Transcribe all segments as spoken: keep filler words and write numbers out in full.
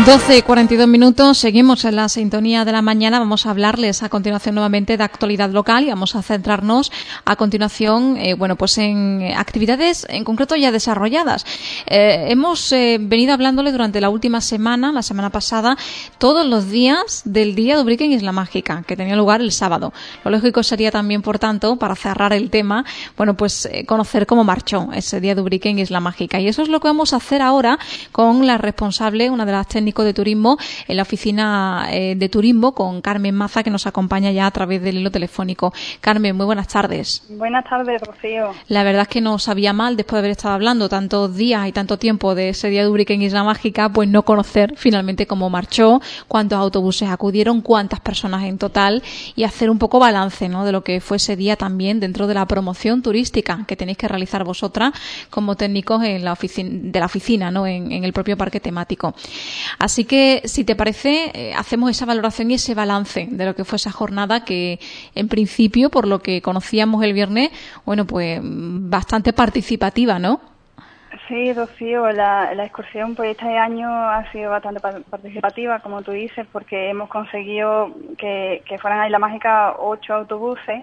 doce y cuarenta y dos minutos, seguimos en la sintonía de la mañana. Vamos a hablarles a continuación nuevamente de actualidad local y vamos a centrarnos a continuación, eh, bueno, pues en actividades en concreto ya desarrolladas. Eh, hemos eh, venido hablándole durante la última semana, la semana pasada, todos los días del Día de Ubrique en Isla Mágica, que tenía lugar el sábado. Lo lógico sería también, por tanto, para cerrar el tema, bueno, pues eh, conocer cómo marchó ese Día de Ubrique en Isla Mágica. Y eso es lo que vamos a hacer ahora con la responsable, una de las técnicos de turismo en la oficina eh, de turismo, con Carmen Maza, que nos acompaña ya a través del hilo telefónico. Carmen, muy buenas tardes. Buenas tardes, Rocío. La verdad es que no sabía mal, después de haber estado hablando tantos días y tanto tiempo de ese Día de Ubrique en Isla Mágica, pues no conocer finalmente cómo marchó, cuántos autobuses acudieron, cuántas personas en total, y hacer un poco balance, ¿no?, de lo que fue ese día también dentro de la promoción turística que tenéis que realizar vosotras como técnicos en la oficina, de la oficina, ¿no?, en, en el propio parque temático. Así que, si te parece, eh, hacemos esa valoración y ese balance de lo que fue esa jornada que, en principio, por lo que conocíamos el viernes, bueno, pues bastante participativa, ¿no? Sí, Rocío, la, la excursión pues este año ha sido bastante participativa, como tú dices, porque hemos conseguido que, que fueran a Isla Mágica ocho autobuses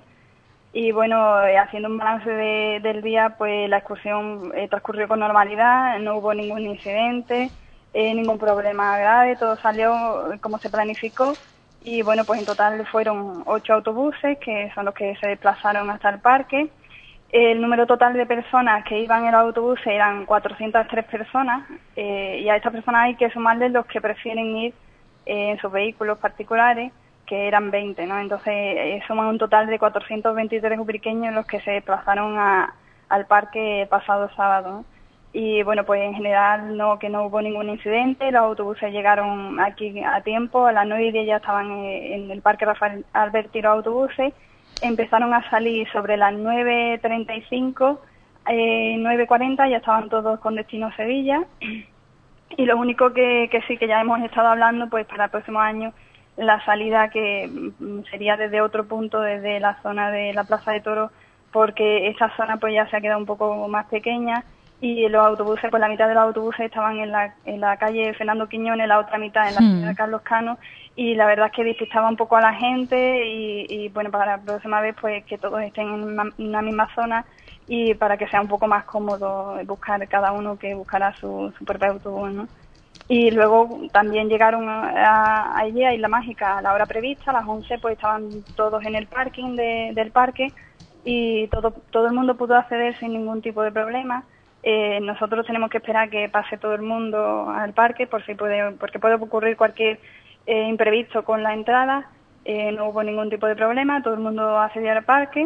y, bueno, haciendo un balance de, del día, pues la excursión eh, transcurrió con normalidad, no hubo ningún incidente, Eh, ningún problema grave, todo salió como se planificó y, bueno, pues en total fueron ocho autobuses que son los que se desplazaron hasta el parque. El número total de personas que iban en el autobús eran cuatrocientas tres personas eh, y a estas personas hay que sumarles los que prefieren ir eh, en sus vehículos particulares, que eran veinte, ¿no? Entonces eh, suman un total de cuatrocientos veintitrés ubriqueños los que se desplazaron a, al parque pasado sábado, ¿no? Y, bueno, pues en general no que no hubo ningún incidente, los autobuses llegaron aquí a tiempo, a las nueve y diez ya estaban en el Parque Rafael Alberti los autobuses, empezaron a salir sobre las nueve treinta y cinco, eh, nueve cuarenta ya estaban todos con destino a Sevilla, y lo único que, que sí que ya hemos estado hablando, pues para el próximo año la salida que sería desde otro punto, desde la zona de la Plaza de Toros, porque esa zona pues ya se ha quedado un poco más pequeña, y los autobuses, pues la mitad de los autobuses estaban en la, en la calle Fernando Quiñones, la otra mitad en la Hmm. calle Carlos Cano, y la verdad es que despistaba un poco a la gente y, y bueno, para la próxima vez pues que todos estén en una, una misma zona y para que sea un poco más cómodo buscar cada uno que buscara su, su propio autobús, ¿no? Y luego también llegaron a, a, allí a Isla Mágica a la hora prevista, a las once pues estaban todos en el parking de, del parque y todo, todo el mundo pudo acceder sin ningún tipo de problema. Eh, nosotros tenemos que esperar que pase todo el mundo al parque por si puede, porque puede ocurrir cualquier eh, imprevisto con la entrada. Eh, no hubo ningún tipo de problema, todo el mundo accedió al parque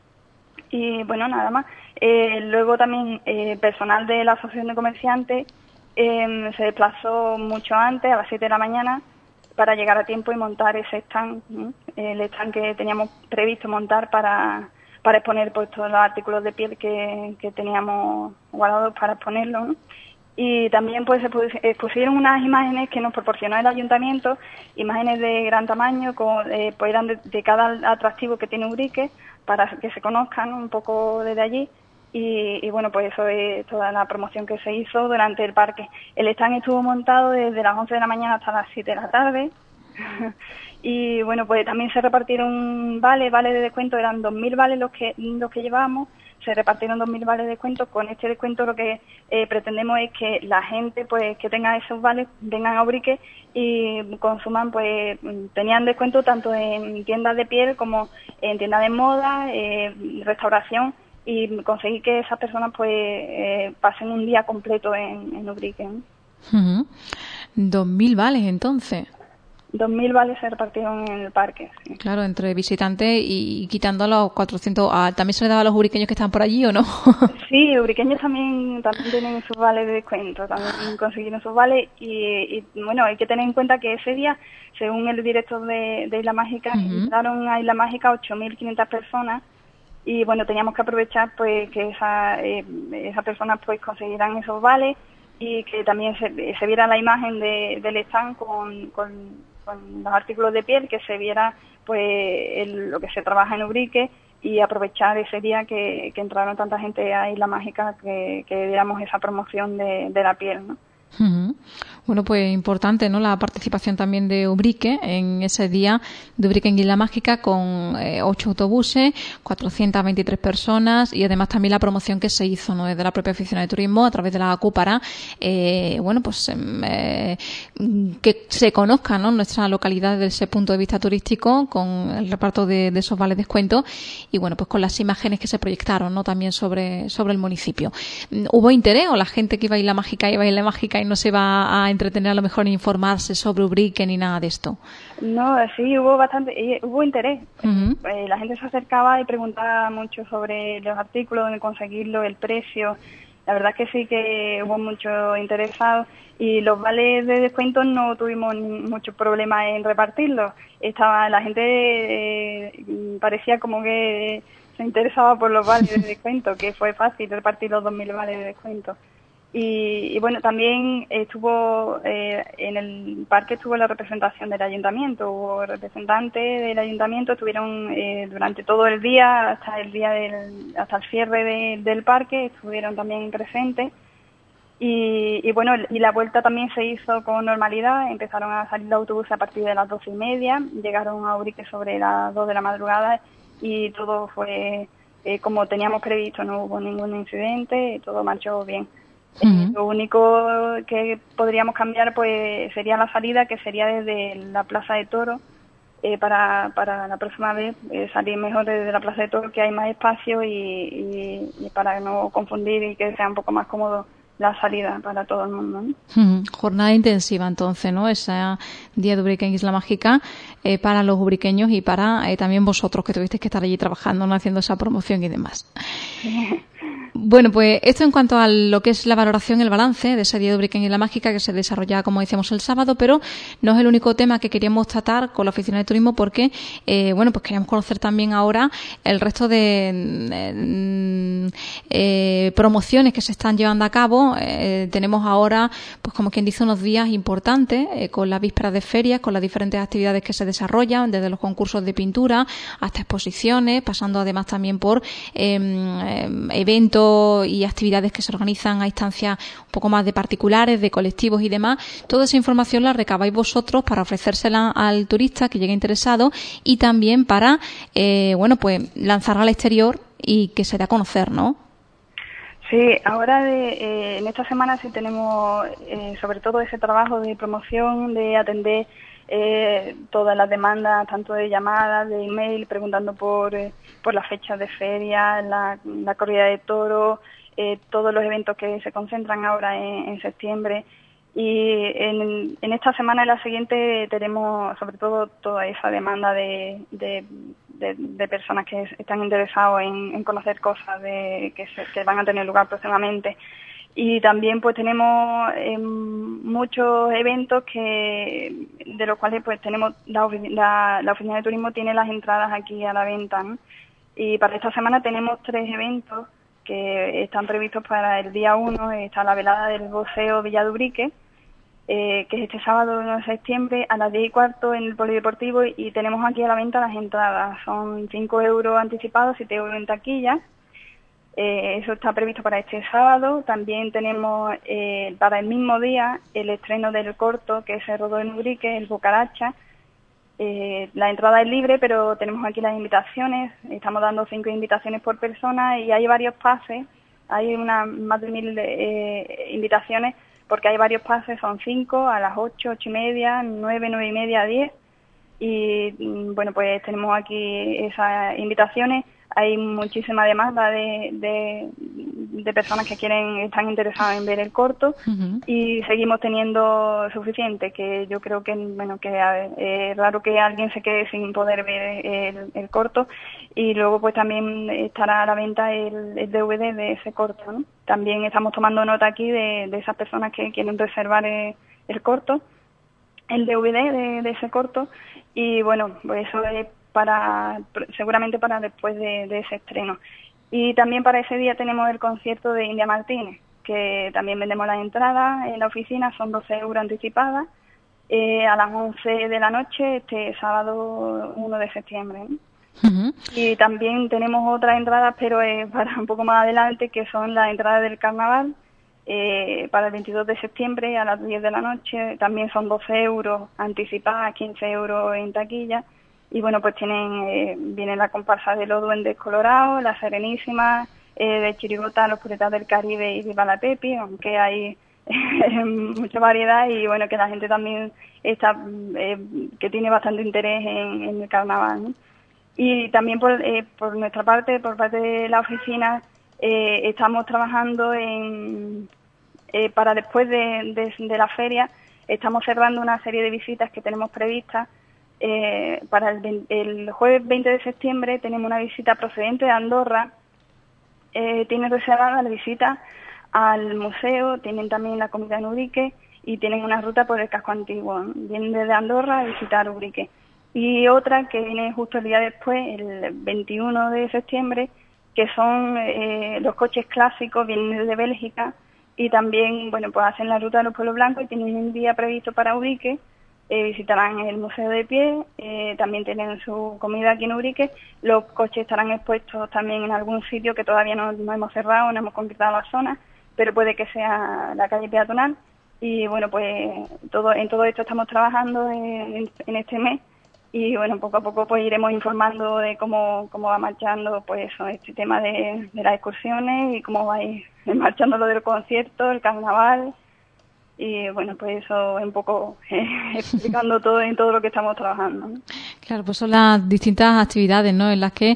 y, bueno, nada más. Eh, luego también eh, personal de la Asociación de Comerciantes eh, se desplazó mucho antes, a las siete de la mañana, para llegar a tiempo y montar ese stand, ¿no? El stand que teníamos previsto montar para para exponer pues todos los artículos de piel que, que teníamos guardados para exponerlos, ¿no? Y también pues se pusieron unas imágenes que nos proporcionó el ayuntamiento, imágenes de gran tamaño, con, eh, pues eran de, de cada atractivo que tiene Ubrique, para que se conozcan un poco desde allí. Y, y bueno, pues eso es toda la promoción que se hizo durante el parque. El stand estuvo montado desde las once de la mañana hasta las siete de la tarde. Y, bueno, pues también se repartieron vales, vales de descuento, eran dos mil vales los que los que llevábamos, se repartieron dos mil vales de descuento. Con este descuento lo que eh, pretendemos es que la gente pues que tenga esos vales vengan a Ubrique y consuman, pues tenían descuento tanto en tiendas de piel como en tiendas de moda, eh, restauración, y conseguir que esas personas pues eh, pasen un día completo en, en Ubrique, ¿no? Uh-huh. Dos mil vales, entonces. Dos mil vales se repartieron en el parque, sí. Claro, entre visitantes y quitando a los cuatrocientos. Ah, ¿también se le daba a los ubriqueños que estaban por allí o no? Sí, ubriqueños también también tienen sus vales de descuento, también consiguieron sus vales y, y bueno, hay que tener en cuenta que ese día, según el director de, de Isla Mágica, uh-huh. entraron a Isla Mágica ocho mil quinientas personas y, bueno, teníamos que aprovechar pues que esa, eh, esas personas pues consiguieran esos vales y que también se, se viera la imagen de, del stand con, con, con los artículos de piel, que se viera pues el, lo que se trabaja en Ubrique y aprovechar ese día que, que entraron tanta gente a Isla Mágica que, que diéramos esa promoción de, de la piel, ¿no? Uh-huh. Bueno, pues importante, ¿no? La participación también de Ubrique en ese día de Ubrique en Isla Mágica con eh, ocho autobuses, cuatrocientas veintitrés personas y además también la promoción que se hizo, ¿no? Desde la propia oficina de turismo a través de la ACU para, eh, bueno, pues eh, que se conozca, ¿no? Nuestra localidad desde ese punto de vista turístico con el reparto de, de esos vales descuentos y, bueno, pues con las imágenes que se proyectaron, ¿no? También sobre, sobre el municipio. ¿Hubo interés o la gente que iba a Isla Mágica iba a Isla Mágica y no se va a entretener a lo mejor en informarse sobre Ubrique ni nada de esto? No, sí, hubo bastante, hubo interés. Uh-huh. Eh, la gente se acercaba y preguntaba mucho sobre los artículos, dónde conseguirlo, el precio. La verdad es que sí que hubo mucho interesado y los vales de descuento no tuvimos mucho problema en repartirlos. Estaba la gente eh, parecía como que se interesaba por los vales de descuento, que fue fácil repartir los dos mil vales de descuento. Y, y bueno, también estuvo eh, en el parque estuvo la representación del ayuntamiento, hubo representantes del ayuntamiento, estuvieron eh, durante todo el día, hasta el día del, hasta el cierre de, del parque, estuvieron también presentes. Y, y bueno, y la vuelta también se hizo con normalidad, empezaron a salir los autobuses a partir de las doce y media, llegaron a Ubrique sobre las dos de la madrugada y todo fue eh, como teníamos previsto, no hubo ningún incidente, todo marchó bien. Uh-huh. Lo único que podríamos cambiar pues sería la salida, que sería desde la Plaza de Toros, eh, para, para la próxima vez eh, salir mejor desde la Plaza de Toros, que hay más espacio y, y, y para no confundir y que sea un poco más cómodo la salida para todo el mundo, ¿no? Uh-huh. Jornada intensiva entonces, ¿no? Ese día de Ubrique en Isla Mágica eh, para los ubriqueños y para eh, también vosotros que tuvisteis que estar allí trabajando, ¿no? Haciendo esa promoción y demás. Bueno, pues esto en cuanto a lo que es la valoración, el balance de ese día de Ubrique en Isla Mágica que se desarrolla, como decíamos, el sábado, pero no es el único tema que queríamos tratar con la Oficina de Turismo porque, eh, bueno, pues queríamos conocer también ahora el resto de eh, eh, promociones que se están llevando a cabo. Eh, tenemos ahora, pues como quien dice, unos días importantes eh, con las vísperas de ferias, con las diferentes actividades que se desarrollan, desde los concursos de pintura hasta exposiciones, pasando además también por eh, eh, eventos y actividades que se organizan a instancias un poco más de particulares, de colectivos y demás. Toda esa información la recabáis vosotros para ofrecérsela al turista que llegue interesado y también para, eh, bueno, pues lanzarla al exterior y que se dé a conocer, ¿no? Sí, ahora de, eh, en esta semana sí tenemos eh, sobre todo ese trabajo de promoción, de atender eh, todas las demandas, tanto de llamadas, de email, preguntando por, eh, por las fechas de feria, la, la corrida de toros, eh, todos los eventos que se concentran ahora en, en septiembre. Y en, en esta semana y la siguiente tenemos sobre todo toda esa demanda de, de, de, de personas que están interesados en, en conocer cosas de, que, se, que van a tener lugar próximamente. Y también pues tenemos eh, muchos eventos que de los cuales pues tenemos la, la, la oficina de turismo tiene las entradas aquí a la venta, ¿no? Y para esta semana tenemos tres eventos que están previstos para el día uno. Está la velada del Boceo Villa de Ubrique, eh, que es este sábado uno de septiembre a las diez y cuarto en el Polideportivo, y tenemos aquí a la venta las entradas. Son cinco euros anticipados, siete euros en taquilla. Eh, eso está previsto para este sábado. También tenemos eh, para el mismo día el estreno del corto que se rodó en Ubrique, el Bocaracha. Eh, la entrada es libre, pero tenemos aquí las invitaciones. Estamos dando cinco invitaciones por persona y hay varios pases. Hay una, más de mil eh, invitaciones porque hay varios pases. Son cinco a las ocho, ocho y media, nueve, nueve y media, diez. Y bueno, pues tenemos aquí esas invitaciones. Hay muchísima demanda de, de, de personas que quieren, están interesadas en ver el corto. Uh-huh. Y seguimos teniendo suficiente, que yo creo que, bueno, que es raro que alguien se quede sin poder ver el, el corto. Y luego pues también estará a la venta el, el D V D de ese corto, ¿no? También estamos tomando nota aquí de, de esas personas que quieren reservar el, el corto, el D V D de, de ese corto. Y bueno, pues eso es para seguramente para después de, de ese estreno. Y también para ese día tenemos el concierto de India Martínez, que también vendemos las entradas en la oficina, son doce euros anticipadas, eh, a las once de la noche, este sábado uno de septiembre, ¿no? Uh-huh. Y también tenemos otras entradas, pero eh, para un poco más adelante, que son las entradas del carnaval. eh, para el veintidós de septiembre a las diez de la noche. También son doce euros anticipadas, quince euros en taquilla. Y bueno, pues tienen, eh, viene la comparsa de los Duendes Colorados, la Serenísima, eh, de Chirigota, los Puretas del Caribe y Viva la Pepi, aunque hay mucha variedad y bueno, que la gente también está, eh, que tiene bastante interés en, en el carnaval, ¿no? Y también por, eh, por nuestra parte, por parte de la oficina, eh, estamos trabajando en, eh, para después de, de, de la feria, estamos cerrando una serie de visitas que tenemos previstas. Eh, para el, el jueves veinte de septiembre tenemos una visita procedente de Andorra. Eh, tienen reservada la visita al museo, tienen también la comida en Ubrique y tienen una ruta por el casco antiguo. Vienen desde Andorra a visitar Ubrique. Y otra que viene justo el día después, el veintiuno de septiembre, que son eh, los coches clásicos, vienen desde Bélgica y también, bueno, pues hacen la ruta de los Pueblos Blancos y tienen un día previsto para Ubrique. Eh, visitarán el Museo de Pie, eh, también tienen su comida aquí en Ubrique. Los coches estarán expuestos también en algún sitio que todavía no, no hemos cerrado, no hemos concretado la zona, pero puede que sea la calle peatonal. Y bueno, pues todo en todo esto estamos trabajando en, en este mes y bueno, poco a poco pues iremos informando de cómo, cómo va marchando pues eso, este tema de, de las excursiones y cómo va a ir marchando lo del concierto, el carnaval. Y bueno, pues eso es un poco eh, explicando todo en todo lo que estamos trabajando, ¿no? Claro, pues son las distintas actividades, ¿no?, en las que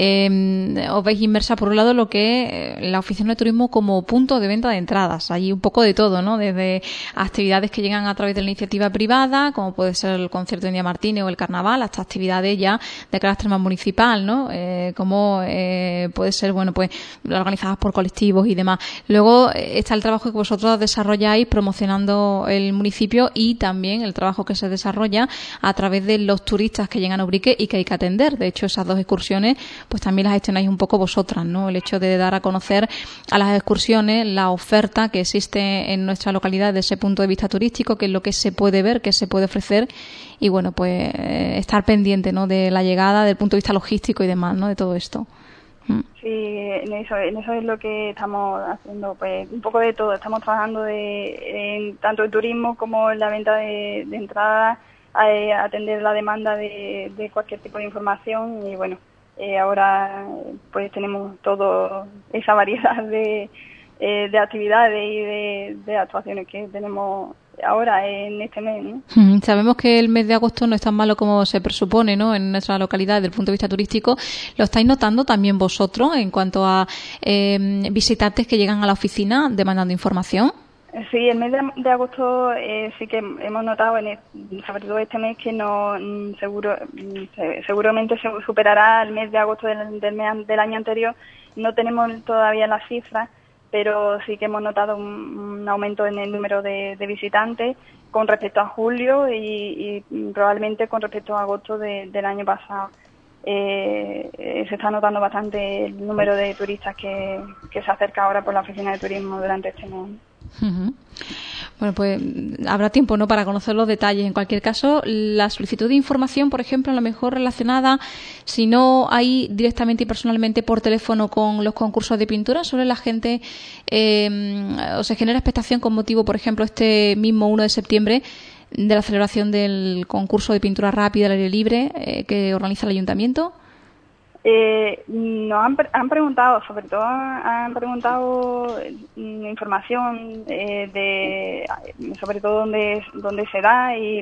eh, os veis inmersa, por un lado, lo que es la Oficina de Turismo como punto de venta de entradas. Hay un poco de todo, ¿no?, desde actividades que llegan a través de la iniciativa privada, como puede ser el concierto de India Martínez o el carnaval, hasta actividades ya de carácter más municipal, ¿no?, eh, como eh, puede ser, bueno, pues organizadas por colectivos y demás. Luego eh, está el trabajo que vosotros desarrolláis promocionando el municipio y también el trabajo que se desarrolla a través de los turistas que llegan a Ubrique y que hay que atender. De hecho, esas dos excursiones pues también las gestionáis un poco vosotras, ¿no? El hecho de dar a conocer a las excursiones la oferta que existe en nuestra localidad desde ese punto de vista turístico, qué es lo que se puede ver, qué se puede ofrecer y bueno, pues eh, estar pendiente, ¿no?, de la llegada, del punto de vista logístico y demás, ¿no?, de todo esto. Sí, en eso, en eso es lo que estamos haciendo, pues un poco de todo. Estamos trabajando de, en, tanto en turismo como en la venta de, de entradas, a, a atender la demanda de, de cualquier tipo de información y bueno, eh, ahora pues tenemos toda esa variedad de, eh, de actividades y de, de actuaciones que tenemos ahora en este mes, ¿no? Mm, sabemos que el mes de agosto no es tan malo como se presupone, ¿no?, en nuestra localidad desde el punto de vista turístico. ¿Lo estáis notando también vosotros en cuanto a eh, visitantes que llegan a la oficina demandando información? Sí, el mes de, de agosto eh, sí que hemos notado, en el, sobre todo este mes, que no seguro seguramente se superará el mes de agosto del, del, mes, del año anterior. No tenemos todavía las cifras, pero sí que hemos notado un, un aumento en el número de, de visitantes con respecto a julio y, y probablemente con respecto a agosto de, del año pasado. Eh, eh, se está notando bastante el número de turistas que, que se acerca ahora por la oficina de turismo durante este mes. Uh-huh. Bueno, pues habrá tiempo, ¿no?, para conocer los detalles. En cualquier caso, la solicitud de información, por ejemplo, a lo mejor relacionada, si no hay directamente y personalmente por teléfono con los concursos de pintura, sobre la gente eh, o se genera expectación con motivo, por ejemplo, este mismo uno de septiembre de la celebración del concurso de pintura rápida al aire libre eh, que organiza el ayuntamiento. Eh, nos han, han preguntado, sobre todo han preguntado información eh, de, sobre todo dónde, dónde se da y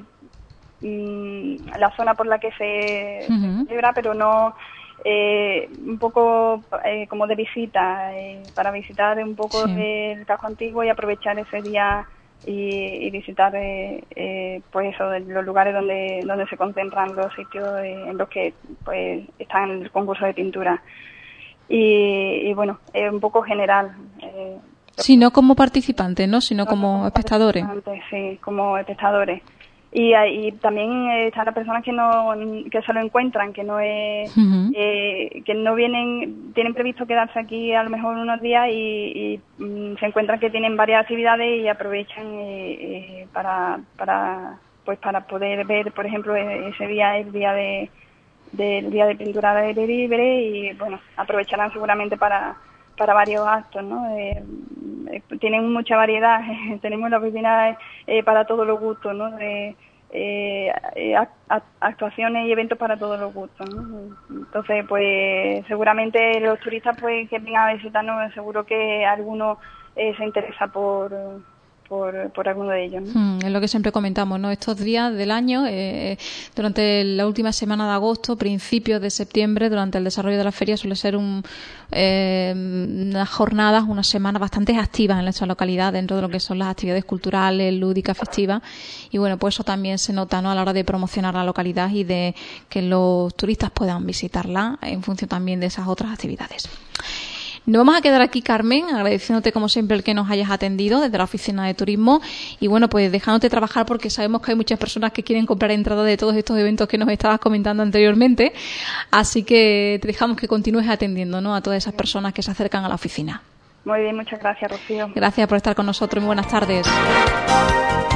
mm, la zona por la que se, uh-huh. se celebra, pero no eh, un poco eh, como de visita, eh, para visitar un poco sí. del casco antiguo y aprovechar ese día y, y visitar eh, eh, pues eso, los lugares donde donde se concentran los sitios eh, en los que pues están en el concurso de pintura y, y bueno, es un poco general. Eh, sí, no como participantes, ¿no?, sino no como, como espectadores. Sí, como espectadores. Y, y también están las personas que no que se lo encuentran, que no es uh-huh. eh, que no vienen, tienen previsto quedarse aquí a lo mejor unos días y, y um, se encuentran que tienen varias actividades y aprovechan eh, eh, para para pues para poder ver, por ejemplo, ese día el día de del día de pintura de aire libre y bueno, aprovecharán seguramente para para varios actos, ¿no? Eh, tienen mucha variedad, tenemos la oficina eh, para todos los gustos, ¿no? De, eh, actuaciones y eventos para todos los gustos, ¿no? Entonces, pues seguramente los turistas pues que vengan a visitarnos, seguro que alguno eh, se interesa por... Por, por alguno de ellos, ¿no? Hmm, es lo que siempre comentamos, ¿no? Estos días del año, eh, durante la última semana de agosto, principios de septiembre, durante el desarrollo de la feria, suele ser un, eh, unas jornadas, unas semanas bastante activas en nuestra localidad dentro de lo que son las actividades culturales, lúdicas, festivas. Y bueno, pues eso también se nota, ¿no? A la hora de promocionar la localidad y de que los turistas puedan visitarla en función también de esas otras actividades. Nos vamos a quedar aquí, Carmen, agradeciéndote como siempre el que nos hayas atendido desde la Oficina de Turismo y bueno, pues dejándote trabajar porque sabemos que hay muchas personas que quieren comprar entradas de todos estos eventos que nos estabas comentando anteriormente, así que te dejamos que continúes atendiendo, ¿no? A todas esas personas que se acercan a la oficina. Muy bien, muchas gracias, Rocío. Gracias por estar con nosotros y buenas tardes.